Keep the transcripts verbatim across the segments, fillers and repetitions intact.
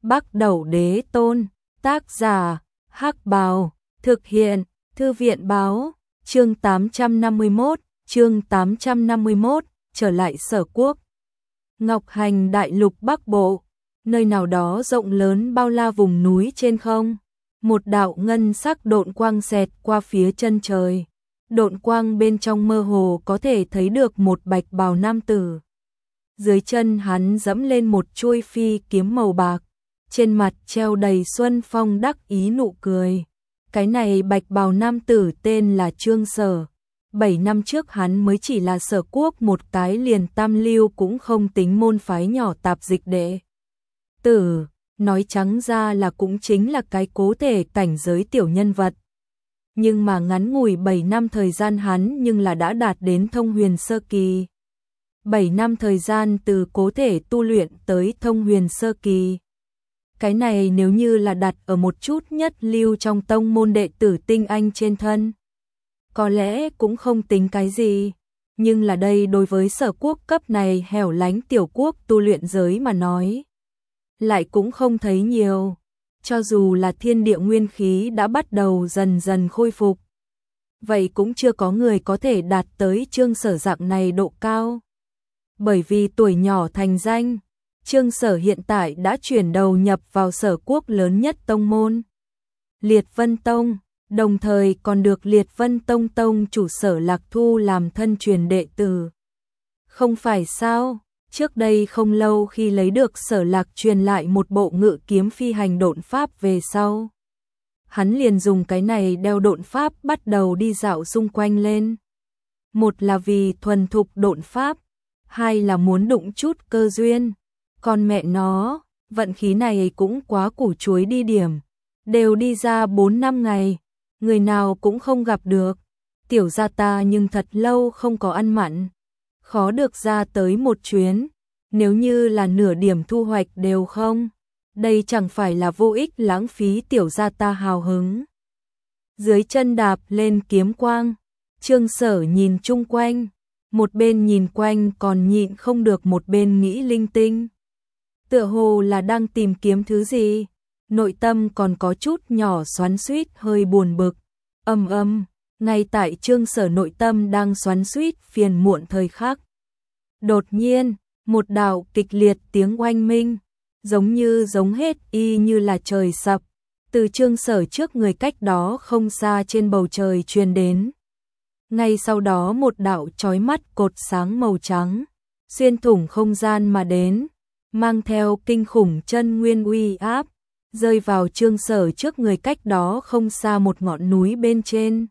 Bắc Đẩu Đế Tôn, tác giả, Hắc Bào, thực hiện, Thư viện báo, chương tám trăm năm mươi mốt, chương tám trăm năm mươi mốt, trở lại Sở Quốc. Ngọc Hành đại lục Bắc Bộ, nơi nào đó rộng lớn bao la vùng núi trên không, một đạo ngân sắc độn quang xẹt qua phía chân trời. Độn quang bên trong mơ hồ có thể thấy được một bạch bào nam tử. Dưới chân hắn dẫm lên một chuôi phi kiếm màu bạc, trên mặt treo đầy xuân phong đắc ý nụ cười. Cái này bạch bào nam tử tên là Trương Sở. Bảy năm trước hắn mới chỉ là Sở Quốc một cái liền tam lưu cũng không tính môn phái nhỏ tạp dịch đệ tử, nói trắng ra là cũng chính là cái cố thể cảnh giới tiểu nhân vật. Nhưng mà ngắn ngủi bảy năm thời gian hắn nhưng là đã đạt đến thông huyền sơ kỳ. bảy năm thời gian từ cố thể tu luyện tới thông huyền sơ kỳ. Cái này nếu như là đặt ở một chút nhất lưu trong tông môn đệ tử tinh anh trên thân, có lẽ cũng không tính cái gì. Nhưng là đây đối với Sở Quốc cấp này hẻo lánh tiểu quốc tu luyện giới mà nói, lại cũng không thấy nhiều. Cho dù là thiên địa nguyên khí đã bắt đầu dần dần khôi phục, vậy cũng chưa có người có thể đạt tới Trương Sở dạng này độ cao. Bởi vì tuổi nhỏ thành danh, Trương Sở hiện tại đã chuyển đầu nhập vào Sở Quốc lớn nhất tông môn, Liệt Vân Tông, đồng thời còn được Liệt Vân Tông tông chủ Sở Lạc Thu làm thân truyền đệ tử. Không phải sao? Trước đây không lâu khi lấy được Sở Lạc truyền lại một bộ ngự kiếm phi hành độn pháp về sau, hắn liền dùng cái này đeo độn pháp bắt đầu đi dạo xung quanh lên. Một là vì thuần thục độn pháp, hai là muốn đụng chút cơ duyên. Con mẹ nó, vận khí này cũng quá củ chuối đi điểm. Đều đi ra bốn năm ngày, người nào cũng không gặp được. Tiểu gia ta nhưng thật lâu không có ăn mặn, khó được ra tới một chuyến. Nếu như là nửa điểm thu hoạch đều không, đây chẳng phải là vô ích lãng phí tiểu gia ta hào hứng. Dưới chân đạp lên kiếm quang, Trương Sở nhìn chung quanh, một bên nhìn quanh còn nhịn không được một bên nghĩ linh tinh. Tựa hồ là đang tìm kiếm thứ gì, nội tâm còn có chút nhỏ xoắn xuýt hơi buồn bực. Âm âm, ngay tại Trương Sở nội tâm đang xoắn xuýt phiền muộn thời khắc, đột nhiên, một đạo kịch liệt tiếng oanh minh, giống như giống hết y như là trời sập, từ Trương Sở trước người cách đó không xa trên bầu trời truyền đến. Ngay sau đó một đạo chói mắt cột sáng màu trắng, xuyên thủng không gian mà đến, mang theo kinh khủng chân nguyên uy áp, rơi vào Trương Sở trước người cách đó không xa một ngọn núi bên trên.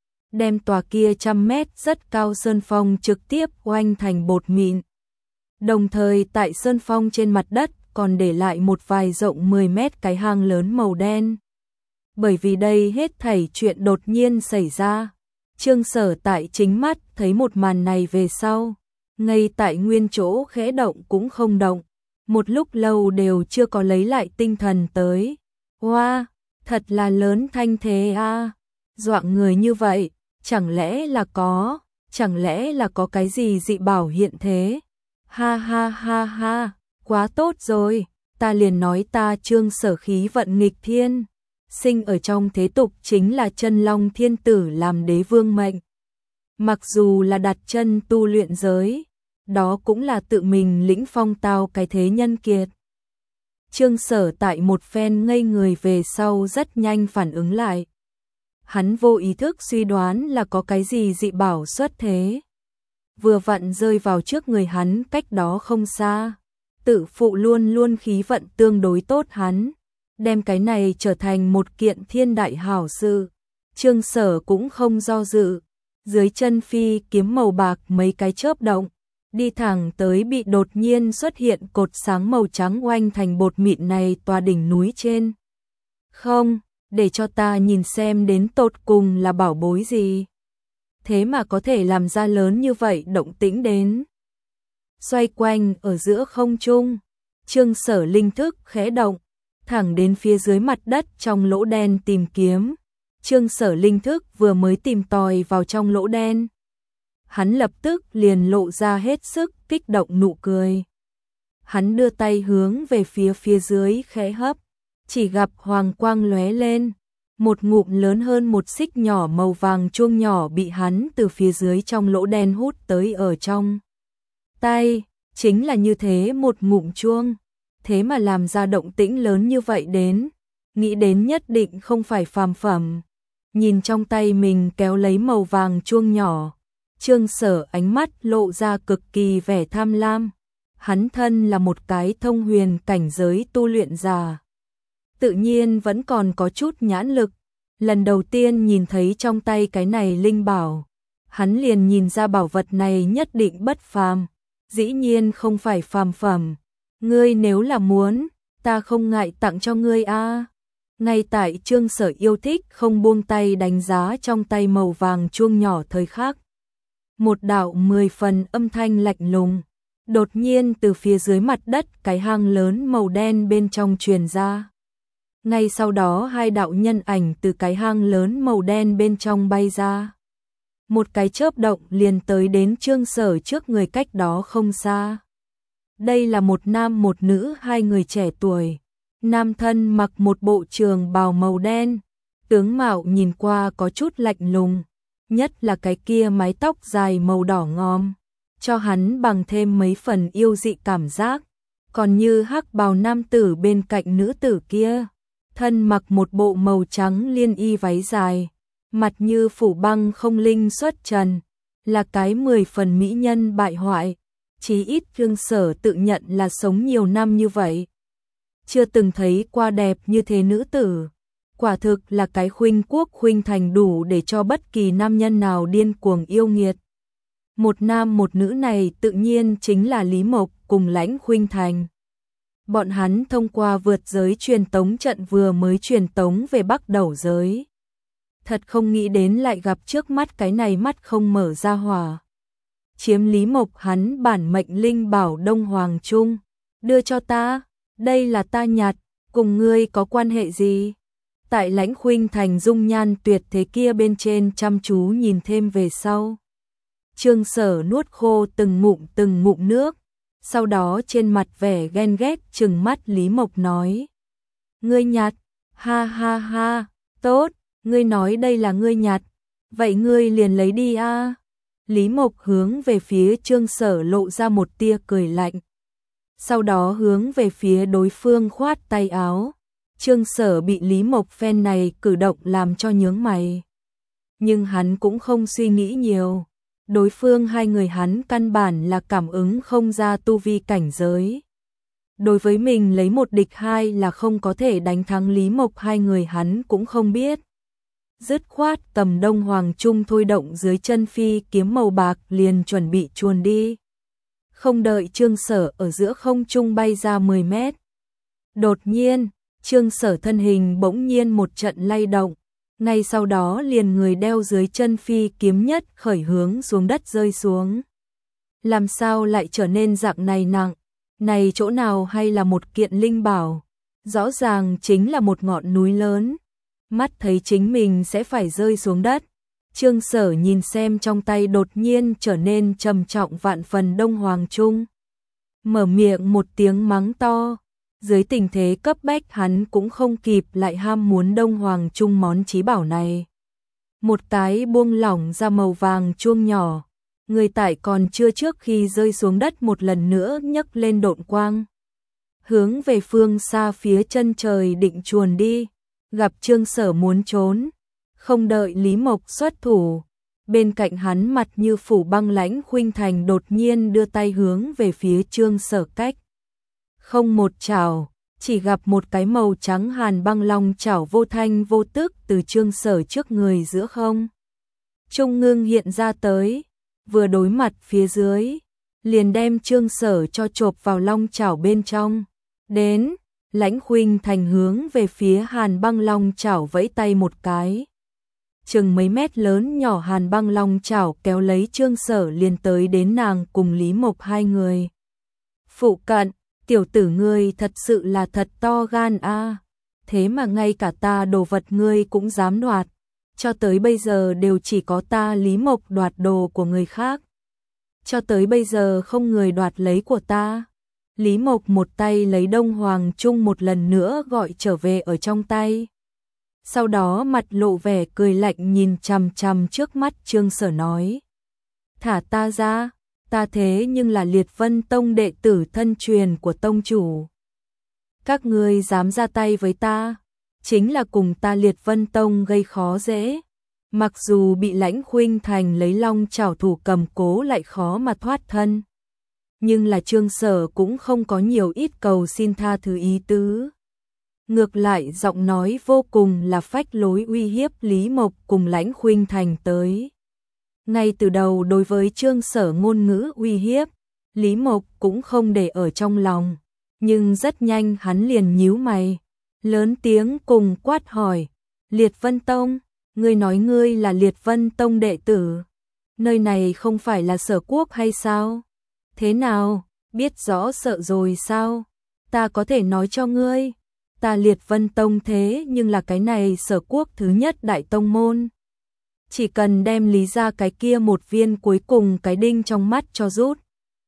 Đem tòa kia trăm mét rất cao sơn phong trực tiếp oanh thành bột mịn. Đồng thời tại sơn phong trên mặt đất còn để lại một vài rộng mười mét cái hang lớn màu đen. Bởi vì đây hết thảy chuyện đột nhiên xảy ra, Trương Sở tại chính mắt thấy một màn này về sau, ngay tại nguyên chỗ khẽ động cũng không động, một lúc lâu đều chưa có lấy lại tinh thần tới. Hoa, wow, thật là lớn thanh thế a, à. Doạng người như vậy, chẳng lẽ là có, chẳng lẽ là có cái gì dị bảo hiện thế? Ha ha ha ha, quá tốt rồi, ta liền nói ta Trương Sở khí vận nghịch thiên, sinh ở trong thế tục chính là chân long thiên tử làm đế vương mệnh. Mặc dù là đặt chân tu luyện giới, đó cũng là tự mình lĩnh phong tao cái thế nhân kiệt. Trương Sở tại một phen ngây người về sau rất nhanh phản ứng lại. Hắn vô ý thức suy đoán là có cái gì dị bảo xuất thế. Vừa vặn rơi vào trước người hắn cách đó không xa. Tự phụ luôn luôn khí vận tương đối tốt hắn, đem cái này trở thành một kiện thiên đại hảo sự. Trương Sở cũng không do dự, dưới chân phi kiếm màu bạc mấy cái chớp động, đi thẳng tới bị đột nhiên xuất hiện cột sáng màu trắng oanh thành bột mịn này tòa đỉnh núi trên. Không, để cho ta nhìn xem đến tột cùng là bảo bối gì. Thế mà có thể làm ra lớn như vậy động tĩnh đến. Xoay quanh ở giữa không trung, Trương Sở linh thức khẽ động, thẳng đến phía dưới mặt đất trong lỗ đen tìm kiếm. Trương Sở linh thức vừa mới tìm tòi vào trong lỗ đen, hắn lập tức liền lộ ra hết sức kích động nụ cười. hắn đưa tay hướng về phía phía dưới khẽ hấp, chỉ gặp hoàng quang lóe lên, một ngụm lớn hơn một xích nhỏ màu vàng chuông nhỏ bị hắn từ phía dưới trong lỗ đen hút tới ở trong tay, chính là như thế một ngụm chuông, thế mà làm ra động tĩnh lớn như vậy đến, nghĩ đến nhất định không phải phàm phẩm. Nhìn trong tay mình kéo lấy màu vàng chuông nhỏ, Trương Sở ánh mắt lộ ra cực kỳ vẻ tham lam. Hắn thân là một cái thông huyền cảnh giới tu luyện giả, tự nhiên vẫn còn có chút nhãn lực. Lần đầu tiên nhìn thấy trong tay cái này linh bảo, hắn liền nhìn ra bảo vật này nhất định bất phàm, dĩ nhiên không phải phàm phẩm. Ngươi nếu là muốn, ta không ngại tặng cho ngươi a. Ngay tại Trương Sở yêu thích không buông tay đánh giá trong tay màu vàng chuông nhỏ thời khắc, một đạo mười phần âm thanh lạnh lùng đột nhiên từ phía dưới mặt đất cái hang lớn màu đen bên trong truyền ra. Ngay sau đó hai đạo nhân ảnh từ cái hang lớn màu đen bên trong bay ra. Một cái chớp động liền tới đến Trương Sở trước người cách đó không xa. Đây là một nam một nữ, hai người trẻ tuổi. Nam thân mặc một bộ trường bào màu đen, tướng mạo nhìn qua có chút lạnh lùng, nhất là cái kia mái tóc dài màu đỏ ngòm, cho hắn bằng thêm mấy phần yêu dị cảm giác. Còn như hắc bào nam tử bên cạnh nữ tử kia, thân mặc một bộ màu trắng liên y váy dài, mặt như phủ băng không linh xuất trần, là cái mười phần mỹ nhân bại hoại. Chí ít Trương Sở tự nhận là sống nhiều năm như vậy, chưa từng thấy qua đẹp như thế nữ tử. Quả thực là cái khuynh quốc khuynh thành đủ để cho bất kỳ nam nhân nào điên cuồng yêu nghiệt. Một nam một nữ này tự nhiên chính là Lý Mộc cùng Lãnh Khuynh Thành. Bọn hắn thông qua vượt giới truyền tống trận vừa mới truyền tống về Bắc Đẩu giới. Thật không nghĩ đến lại gặp trước mắt cái này mắt không mở ra hỏa. Chiếm Lý Mộc hắn bản mệnh linh bảo Đông Hoàng Trung, đưa cho ta, đây là ta nhặt, cùng ngươi có quan hệ gì? Tại Lãnh Khuynh Thành dung nhan tuyệt thế kia bên trên chăm chú nhìn thêm về sau. Trương Sở nuốt khô từng ngụm từng ngụm nước, sau đó trên mặt vẻ ghen ghét trừng mắt Lý Mộc nói. Ngươi nhặt, ha ha ha, tốt, ngươi nói đây là ngươi nhặt, vậy ngươi liền lấy đi a. Lý Mộc hướng về phía Trương Sở lộ ra một tia cười lạnh. Sau đó hướng về phía đối phương khoát tay áo. Trương Sở bị Lý Mộc phen này cử động làm cho nhướng mày. Nhưng hắn cũng không suy nghĩ nhiều. Đối phương hai người hắn căn bản là cảm ứng không ra tu vi cảnh giới. Đối với mình lấy một địch hai là không có thể đánh thắng Lý Mộc, hai người hắn cũng không biết. Dứt khoát cầm Đông Hoàng Trung thôi động dưới chân phi kiếm màu bạc liền chuẩn bị chuồn đi. Không đợi Trương Sở ở giữa không trung bay ra mười mét. Đột nhiên, Trương Sở thân hình bỗng nhiên một trận lay động. Ngay sau đó liền người đeo dưới chân phi kiếm nhất khởi hướng xuống đất rơi xuống. Làm sao lại trở nên dạng này nặng? Này chỗ nào hay là một kiện linh bảo? Rõ ràng chính là một ngọn núi lớn. Mắt thấy chính mình sẽ phải rơi xuống đất. Trương Sở nhìn xem trong tay đột nhiên trở nên trầm trọng vạn phần Đông Hoàng Trung. Mở miệng một tiếng mắng to. Dưới tình thế cấp bách hắn cũng không kịp lại ham muốn Đông Hoàng Trung món chí bảo này. Một cái buông lỏng ra màu vàng chuông nhỏ. Người tải còn chưa trước khi rơi xuống đất một lần nữa nhấc lên độn quang. Hướng về phương xa phía chân trời định chuồn đi. Gặp Trương Sở muốn trốn. Không đợi Lý Mộc xuất thủ. Bên cạnh hắn mặt như phủ băng Lãnh Khuynh Thành đột nhiên đưa tay hướng về phía Trương Sở cách. Không một chảo, chỉ gặp một cái màu trắng hàn băng long chảo vô thanh vô tức từ Trương Sở trước người giữa không. Trung ngưng hiện ra tới, vừa đối mặt phía dưới, liền đem Trương Sở cho chộp vào long chảo bên trong. Đến, Lãnh Khuynh Thành hướng về phía hàn băng long chảo vẫy tay một cái. Chừng mấy mét lớn nhỏ hàn băng long chảo kéo lấy Trương Sở liền tới đến nàng cùng Lý Mộc hai người. Phụ cận, tiểu tử ngươi thật sự là thật to gan a, thế mà ngay cả ta đồ vật ngươi cũng dám đoạt, cho tới bây giờ đều chỉ có ta Lý Mộc đoạt đồ của người khác. Cho tới bây giờ không người đoạt lấy của ta. Lý Mộc một tay lấy Đông Hoàng Trung một lần nữa gọi trở về ở trong tay. Sau đó mặt lộ vẻ cười lạnh nhìn chằm chằm trước mắt Trương Sở nói. Thả ta ra, ta thế nhưng là Liệt Vân Tông đệ tử thân truyền của tông chủ. Các ngươi dám ra tay với ta, chính là cùng ta Liệt Vân Tông gây khó dễ. Mặc dù bị Lãnh Khuynh Thành lấy long chảo thủ cầm cố lại khó mà thoát thân. Nhưng là Trương Sở cũng không có nhiều ít cầu xin tha thứ ý tứ. Ngược lại giọng nói vô cùng là phách lối uy hiếp Lý Mộc cùng Lãnh Khuynh Thành tới. Ngay từ đầu đối với Trương Sở ngôn ngữ uy hiếp, Lý Mộc cũng không để ở trong lòng. Nhưng rất nhanh hắn liền nhíu mày, lớn tiếng cùng quát hỏi. Liệt Vân Tông, ngươi nói ngươi là Liệt Vân Tông đệ tử. Nơi này không phải là Sở Quốc hay sao? Thế nào, biết rõ sợ rồi sao? Ta có thể nói cho ngươi. Ta Liệt Vân Tông thế nhưng là cái này Sở Quốc thứ nhất đại tông môn. Chỉ cần đem Lý ra cái kia một viên cuối cùng cái đinh trong mắt cho rút.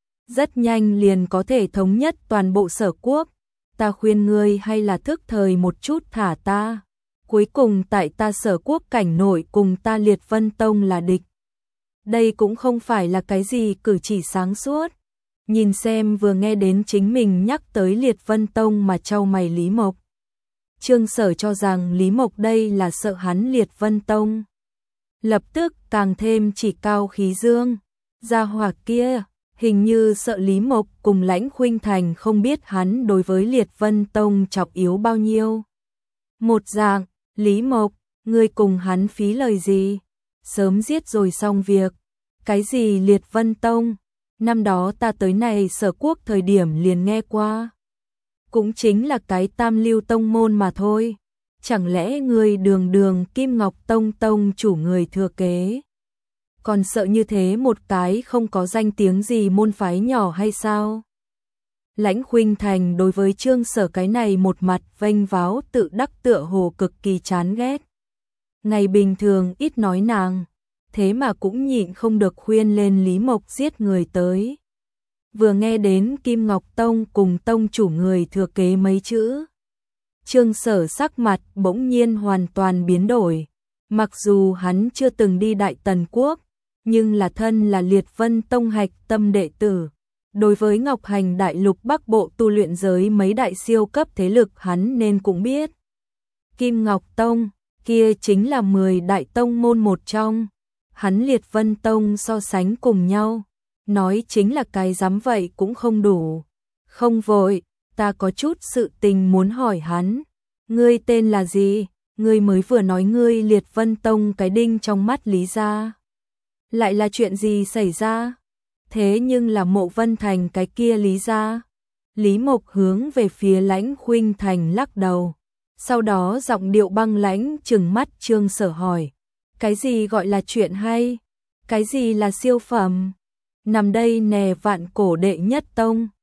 Rất nhanh liền có thể thống nhất toàn bộ Sở Quốc. Ta khuyên ngươi hay là thức thời một chút thả ta. Cuối cùng tại ta Sở Quốc cảnh nội cùng ta Liệt Vân Tông là địch. Đây cũng không phải là cái gì cử chỉ sáng suốt. Nhìn xem vừa nghe đến chính mình nhắc tới Liệt Vân Tông mà chau mày Lý Mộc. Trương Sở cho rằng Lý Mộc đây là sợ hắn Liệt Vân Tông. Lập tức càng thêm chỉ cao khí dương. Gia hỏa kia, hình như sợ Lý Mộc cùng Lãnh Khuynh Thành không biết hắn đối với Liệt Vân Tông chọc yếu bao nhiêu. Một dạng, Lý Mộc, ngươi cùng hắn phí lời gì? Sớm giết rồi xong việc. Cái gì Liệt Vân Tông? Năm đó ta tới này Sở Quốc thời điểm liền nghe qua. Cũng chính là cái tam lưu tông môn mà thôi. Chẳng lẽ ngươi đường đường Kim Ngọc Tông tông chủ người thừa kế? Còn sợ như thế một cái không có danh tiếng gì môn phái nhỏ hay sao? Lãnh Khuynh Thành đối với Trương Sở cái này một mặt vênh váo tự đắc tựa hồ cực kỳ chán ghét. Ngày bình thường ít nói nàng, thế mà cũng nhịn không được khuyên lên Lý Mộc giết người tới. Vừa nghe đến Kim Ngọc Tông cùng tông chủ người thừa kế mấy chữ, Trương Sở sắc mặt bỗng nhiên hoàn toàn biến đổi. Mặc dù hắn chưa từng đi Đại Tần Quốc, nhưng là thân là Liệt Vân Tông hạch tâm đệ tử. Đối với Ngọc Hành Đại Lục Bắc Bộ tu luyện giới mấy đại siêu cấp thế lực hắn nên cũng biết. Kim Ngọc Tông, kia chính là mười đại tông môn một trong. Hắn Liệt Vân Tông so sánh cùng nhau, nói chính là cái dám vậy cũng không đủ. Không vội, ta có chút sự tình muốn hỏi hắn. Ngươi tên là gì? Ngươi mới vừa nói ngươi Liệt Vân Tông cái đinh trong mắt Lý gia. Lại là chuyện gì xảy ra? Thế nhưng là Mộ Vân Thành cái kia Lý gia. Lý Mộc hướng về phía Lãnh Khuynh Thành lắc đầu. Sau đó giọng điệu băng lãnh trừng mắt Trương Sở hỏi. Cái gì gọi là chuyện hay? Cái gì là siêu phẩm? Nằm đây nè vạn cổ đệ nhất tông.